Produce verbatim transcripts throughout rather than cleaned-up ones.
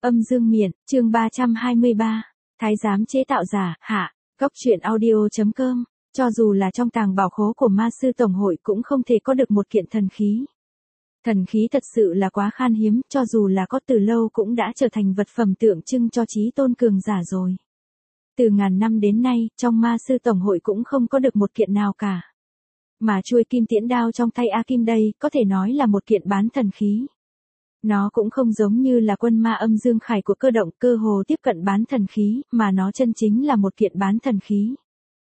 Âm dương miện, chương ba trăm hai mươi ba. Thái giám chế tạo giả, hạ. Góc truyện audio.com. Cho dù là trong tàng bảo khố của ma sư tổng hội cũng không thể có được một kiện thần khí. Thần khí thật sự là quá khan hiếm, cho dù là có từ lâu cũng đã trở thành vật phẩm tượng trưng cho chí tôn cường giả rồi. Từ ngàn năm đến nay, trong ma sư tổng hội cũng không có được một kiện nào cả. Mà chuôi kim tiễn đao trong tay A Kim đây, có thể nói là một kiện bán thần khí. Nó cũng không giống như là quân ma âm dương khải của cơ động cơ hồ tiếp cận bán thần khí, mà nó chân chính là một kiện bán thần khí.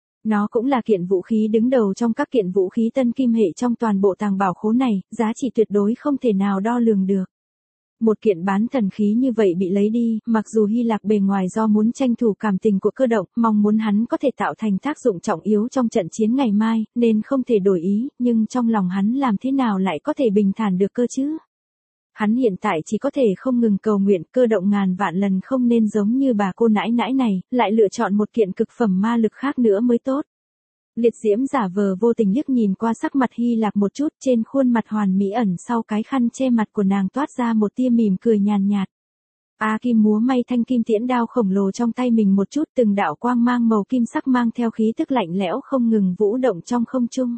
Nó cũng là kiện vũ khí đứng đầu trong các kiện vũ khí tân kim hệ trong toàn bộ tàng bảo khố này, giá trị tuyệt đối không thể nào đo lường được. Một kiện bán thần khí như vậy bị lấy đi, mặc dù Hy Lạc bề ngoài do muốn tranh thủ cảm tình của cơ động, mong muốn hắn có thể tạo thành tác dụng trọng yếu trong trận chiến ngày mai, nên không thể đổi ý, nhưng trong lòng hắn làm thế nào lại có thể bình thản được cơ chứ? Hắn hiện tại chỉ có thể không ngừng cầu nguyện cơ động ngàn vạn lần không nên giống như bà cô nãi nãi này, lại lựa chọn một kiện cực phẩm ma lực khác nữa mới tốt. Liệt diễm giả vờ vô tình liếc nhìn qua sắc mặt Hy Lạc một chút, trên khuôn mặt hoàn mỹ ẩn sau cái khăn che mặt của nàng toát ra một tia mỉm cười nhàn nhạt. A Kim múa may thanh kim tiễn đao khổng lồ trong tay mình một chút, từng đạo quang mang màu kim sắc mang theo khí tức lạnh lẽo không ngừng vũ động trong không trung.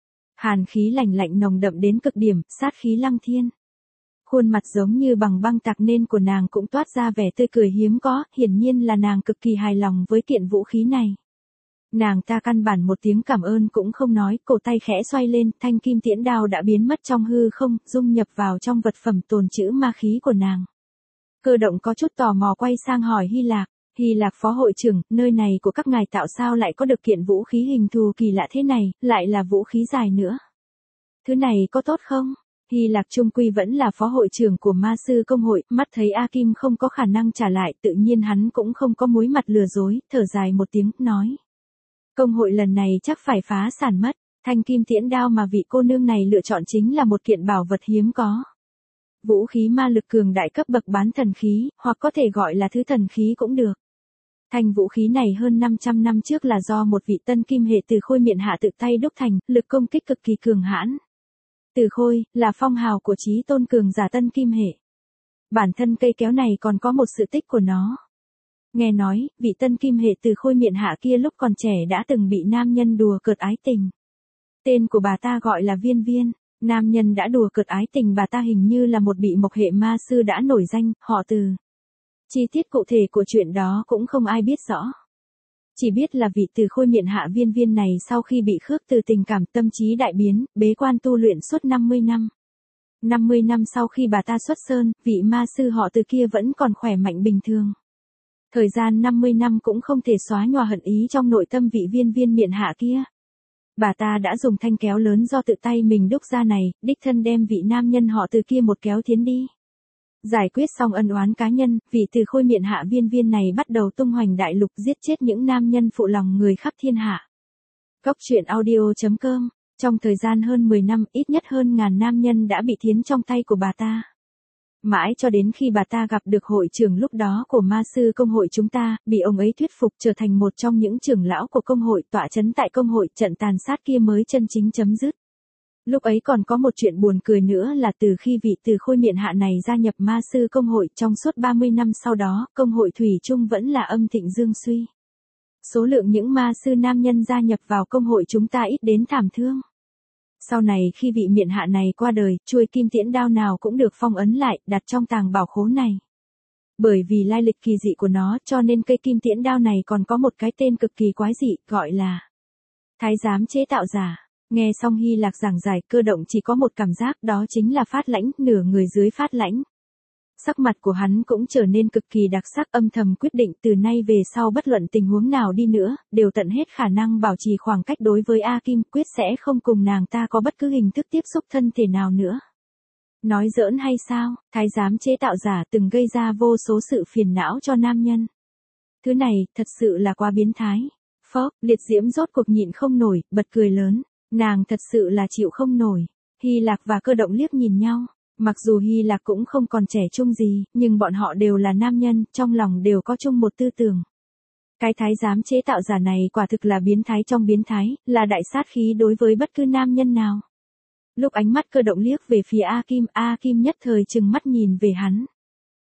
Hàn khí lạnh lạnh nồng đậm đến cực điểm, sát khí lăng thiên. Khuôn mặt giống như bằng băng tạc nên của nàng cũng toát ra vẻ tươi cười hiếm có, hiển nhiên là nàng cực kỳ hài lòng với kiện vũ khí này. Nàng ta căn bản một tiếng cảm ơn cũng không nói, cổ tay khẽ xoay lên, thanh kim tiễn đao đã biến mất trong hư không, dung nhập vào trong vật phẩm tồn trữ ma khí của nàng. Cơ động có chút tò mò quay sang hỏi Hy Lạc, Hy Lạc phó hội trưởng, nơi này của các ngài tạo sao lại có được kiện vũ khí hình thù kỳ lạ thế này, lại là vũ khí dài nữa. Thứ này có tốt không? Hy Lạc trung quy vẫn là phó hội trưởng của ma sư công hội, mắt thấy A Kim không có khả năng trả lại, tự nhiên hắn cũng không có muối mặt lừa dối, thở dài một tiếng, nói. Công hội lần này chắc phải phá sản mất, thanh kim tiễn đao mà vị cô nương này lựa chọn chính là một kiện bảo vật hiếm có. Vũ khí ma lực cường đại cấp bậc bán thần khí, hoặc có thể gọi là thứ thần khí cũng được. Thanh vũ khí này hơn năm trăm năm trước là do một vị tân kim hệ từ khôi miện hạ tự tay đúc thành, lực công kích cực kỳ cường hãn. Từ khôi, là phong hào của chí tôn cường giả tân kim hệ. Bản thân cây kéo này còn có một sự tích của nó. Nghe nói, vị tân kim hệ từ khôi miện hạ kia lúc còn trẻ đã từng bị nam nhân đùa cợt ái tình. Tên của bà ta gọi là Viên Viên, nam nhân đã đùa cợt ái tình bà ta hình như là một bị mộc hệ ma sư đã nổi danh, họ Từ. Chi tiết cụ thể của chuyện đó cũng không ai biết rõ. Chỉ biết là vị từ khôi miện hạ Viên Viên này sau khi bị khước từ tình cảm tâm trí đại biến, bế quan tu luyện suốt năm mươi năm. năm mươi năm sau khi bà ta xuất sơn, vị ma sư họ Từ kia vẫn còn khỏe mạnh bình thường. Thời gian năm mươi năm cũng không thể xóa nhòa hận ý trong nội tâm vị Viên Viên miện hạ kia. Bà ta đã dùng thanh kéo lớn do tự tay mình đúc ra này, đích thân đem vị nam nhân họ Từ kia một kéo thiến đi. Giải quyết xong ân oán cá nhân, vị từ khôi miện hạ Viên Viên này bắt đầu tung hoành đại lục giết chết những nam nhân phụ lòng người khắp thiên hạ. Góc truyện audio.com. Trong thời gian hơn mười năm, ít nhất hơn ngàn nam nhân đã bị thiến trong tay của bà ta. Mãi cho đến khi bà ta gặp được hội trưởng lúc đó của ma sư công hội chúng ta, bị ông ấy thuyết phục trở thành một trong những trưởng lão của công hội tọa chấn tại công hội, trận tàn sát kia mới chân chính chấm dứt. Lúc ấy còn có một chuyện buồn cười nữa là từ khi vị từ khôi miện hạ này gia nhập ma sư công hội trong suốt ba mươi năm sau đó, công hội thủy chung vẫn là âm thịnh dương suy. Số lượng những ma sư nam nhân gia nhập vào công hội chúng ta ít đến thảm thương. Sau này khi vị miện hạ này qua đời, chuôi kim tiễn đao nào cũng được phong ấn lại, đặt trong tàng bảo khố này. Bởi vì lai lịch kỳ dị của nó cho nên cây kim tiễn đao này còn có một cái tên cực kỳ quái dị, gọi là Thái giám chế tạo giả. Nghe xong Hy Lạc giảng giải, cơ động chỉ có một cảm giác, đó chính là phát lãnh, nửa người dưới phát lãnh. Sắc mặt của hắn cũng trở nên cực kỳ đặc sắc, âm thầm quyết định từ nay về sau bất luận tình huống nào đi nữa, đều tận hết khả năng bảo trì khoảng cách đối với A Kim, quyết sẽ không cùng nàng ta có bất cứ hình thức tiếp xúc thân thể nào nữa. Nói giỡn hay sao, thái giám chế tạo giả từng gây ra vô số sự phiền não cho nam nhân. Thứ này, thật sự là quá biến thái. Phốc, liệt diễm rốt cuộc nhịn không nổi, bật cười lớn. Nàng thật sự là chịu không nổi. Hy Lạc và cơ động liếc nhìn nhau. Mặc dù Hy Lạc cũng không còn trẻ trung gì, nhưng bọn họ đều là nam nhân, trong lòng đều có chung một tư tưởng. Cái thái giám chế tạo giả này quả thực là biến thái trong biến thái, là đại sát khí đối với bất cứ nam nhân nào. Lúc ánh mắt cơ động liếc về phía A Kim, A Kim nhất thời trừng mắt nhìn về hắn.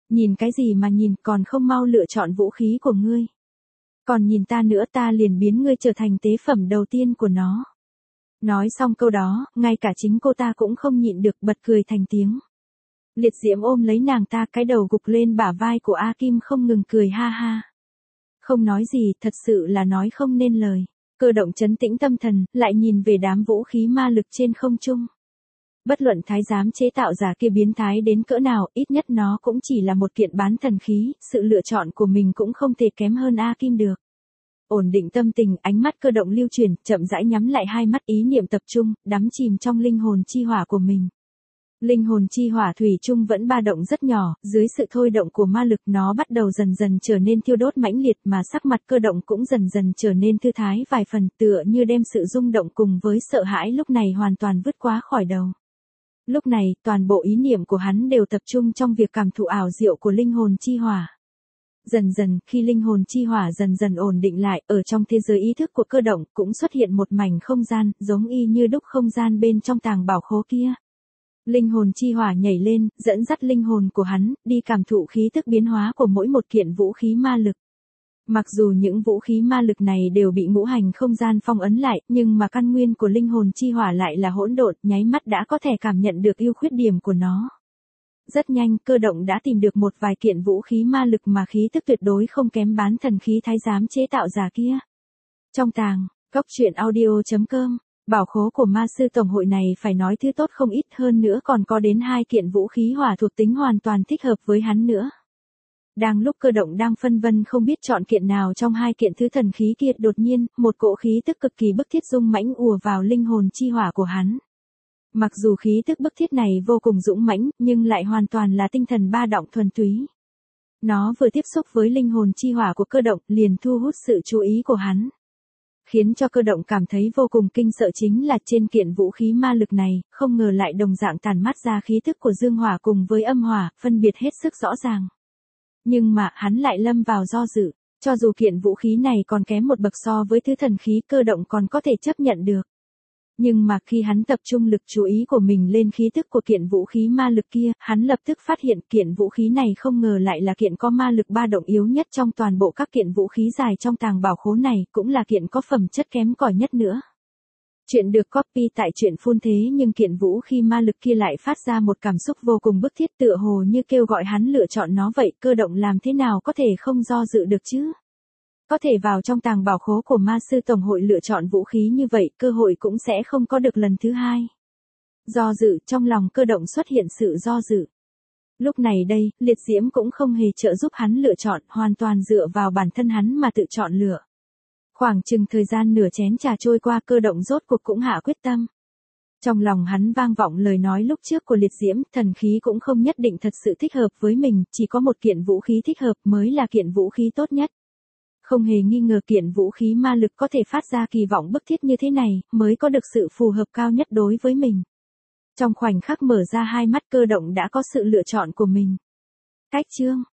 Nhìn cái gì mà nhìn, còn không mau lựa chọn vũ khí của ngươi. Còn nhìn ta nữa, ta liền biến ngươi trở thành tế phẩm đầu tiên của nó. Nói xong câu đó, ngay cả chính cô ta cũng không nhịn được bật cười thành tiếng. Liệt diễm ôm lấy nàng ta, cái đầu gục lên bả vai của A Kim không ngừng cười ha ha. Không nói gì, thật sự là nói không nên lời. Cơ động trấn tĩnh tâm thần, lại nhìn về đám vũ khí ma lực trên không trung. Bất luận thái giám chế tạo giả kia biến thái đến cỡ nào, ít nhất nó cũng chỉ là một kiện bán thần khí, sự lựa chọn của mình cũng không thể kém hơn A Kim được. Ổn định tâm tình, ánh mắt cơ động lưu chuyển, chậm rãi nhắm lại hai mắt, ý niệm tập trung, đắm chìm trong linh hồn chi hỏa của mình. Linh hồn chi hỏa thủy chung vẫn ba động rất nhỏ, dưới sự thôi động của ma lực nó bắt đầu dần dần trở nên thiêu đốt mãnh liệt, mà sắc mặt cơ động cũng dần dần trở nên thư thái vài phần, tựa như đem sự rung động cùng với sợ hãi lúc này hoàn toàn vứt quá khỏi đầu. Lúc này, toàn bộ ý niệm của hắn đều tập trung trong việc cảm thụ ảo diệu của linh hồn chi hỏa. Dần dần, khi linh hồn chi hỏa dần dần ổn định lại, ở trong thế giới ý thức của cơ động cũng xuất hiện một mảnh không gian, giống y như đúc không gian bên trong tàng bảo khố kia. Linh hồn chi hỏa nhảy lên, dẫn dắt linh hồn của hắn, đi cảm thụ khí tức biến hóa của mỗi một kiện vũ khí ma lực. Mặc dù những vũ khí ma lực này đều bị ngũ hành không gian phong ấn lại, nhưng mà căn nguyên của linh hồn chi hỏa lại là hỗn độn, nháy mắt đã có thể cảm nhận được ưu khuyết điểm của nó. Rất nhanh, cơ động đã tìm được một vài kiện vũ khí ma lực mà khí tức tuyệt đối không kém bán thần khí thái giám chế tạo giả kia. Trong tàng, cốc truyện audio chấm com, bảo khố của ma sư tổng hội này phải nói thứ tốt không ít, hơn nữa còn có đến hai kiện vũ khí hỏa thuộc tính hoàn toàn thích hợp với hắn nữa. Đang lúc cơ động đang phân vân không biết chọn kiện nào trong hai kiện thứ thần khí kia, đột nhiên, một cỗ khí tức cực kỳ bức thiết dung mãnh ùa vào linh hồn chi hỏa của hắn. Mặc dù khí tức bức thiết này vô cùng dũng mãnh, nhưng lại hoàn toàn là tinh thần ba động thuần túy. Nó vừa tiếp xúc với linh hồn chi hỏa của cơ động, liền thu hút sự chú ý của hắn. Khiến cho cơ động cảm thấy vô cùng kinh sợ chính là trên kiện vũ khí ma lực này, không ngờ lại đồng dạng tản mát ra khí tức của dương hỏa cùng với âm hỏa, phân biệt hết sức rõ ràng. Nhưng mà, hắn lại lâm vào do dự, cho dù kiện vũ khí này còn kém một bậc so với thứ thần khí, cơ động còn có thể chấp nhận được. Nhưng mà khi hắn tập trung lực chú ý của mình lên khí tức của kiện vũ khí ma lực kia, hắn lập tức phát hiện kiện vũ khí này không ngờ lại là kiện có ma lực ba động yếu nhất trong toàn bộ các kiện vũ khí dài trong tàng bảo khố này, cũng là kiện có phẩm chất kém cỏi nhất nữa. Chuyện được copy tại truyện phun thế nhưng kiện vũ khí ma lực kia lại phát ra một cảm xúc vô cùng bức thiết, tựa hồ như kêu gọi hắn lựa chọn nó vậy, cơ động làm thế nào có thể không do dự được chứ? Có thể vào trong tàng bảo khố của ma sư tổng hội lựa chọn vũ khí như vậy, cơ hội cũng sẽ không có được lần thứ hai. Do dự, trong lòng cơ động xuất hiện sự do dự. Lúc này đây, liệt diễm cũng không hề trợ giúp hắn lựa chọn, hoàn toàn dựa vào bản thân hắn mà tự chọn lựa. Khoảng chừng thời gian nửa chén trà trôi qua, cơ động rốt cuộc cũng hạ quyết tâm. Trong lòng hắn vang vọng lời nói lúc trước của liệt diễm, thần khí cũng không nhất định thật sự thích hợp với mình, chỉ có một kiện vũ khí thích hợp mới là kiện vũ khí tốt nhất. Không hề nghi ngờ kiện vũ khí ma lực có thể phát ra kỳ vọng bức thiết như thế này, mới có được sự phù hợp cao nhất đối với mình. Trong khoảnh khắc mở ra hai mắt, cơ động đã có sự lựa chọn của mình. Cách chương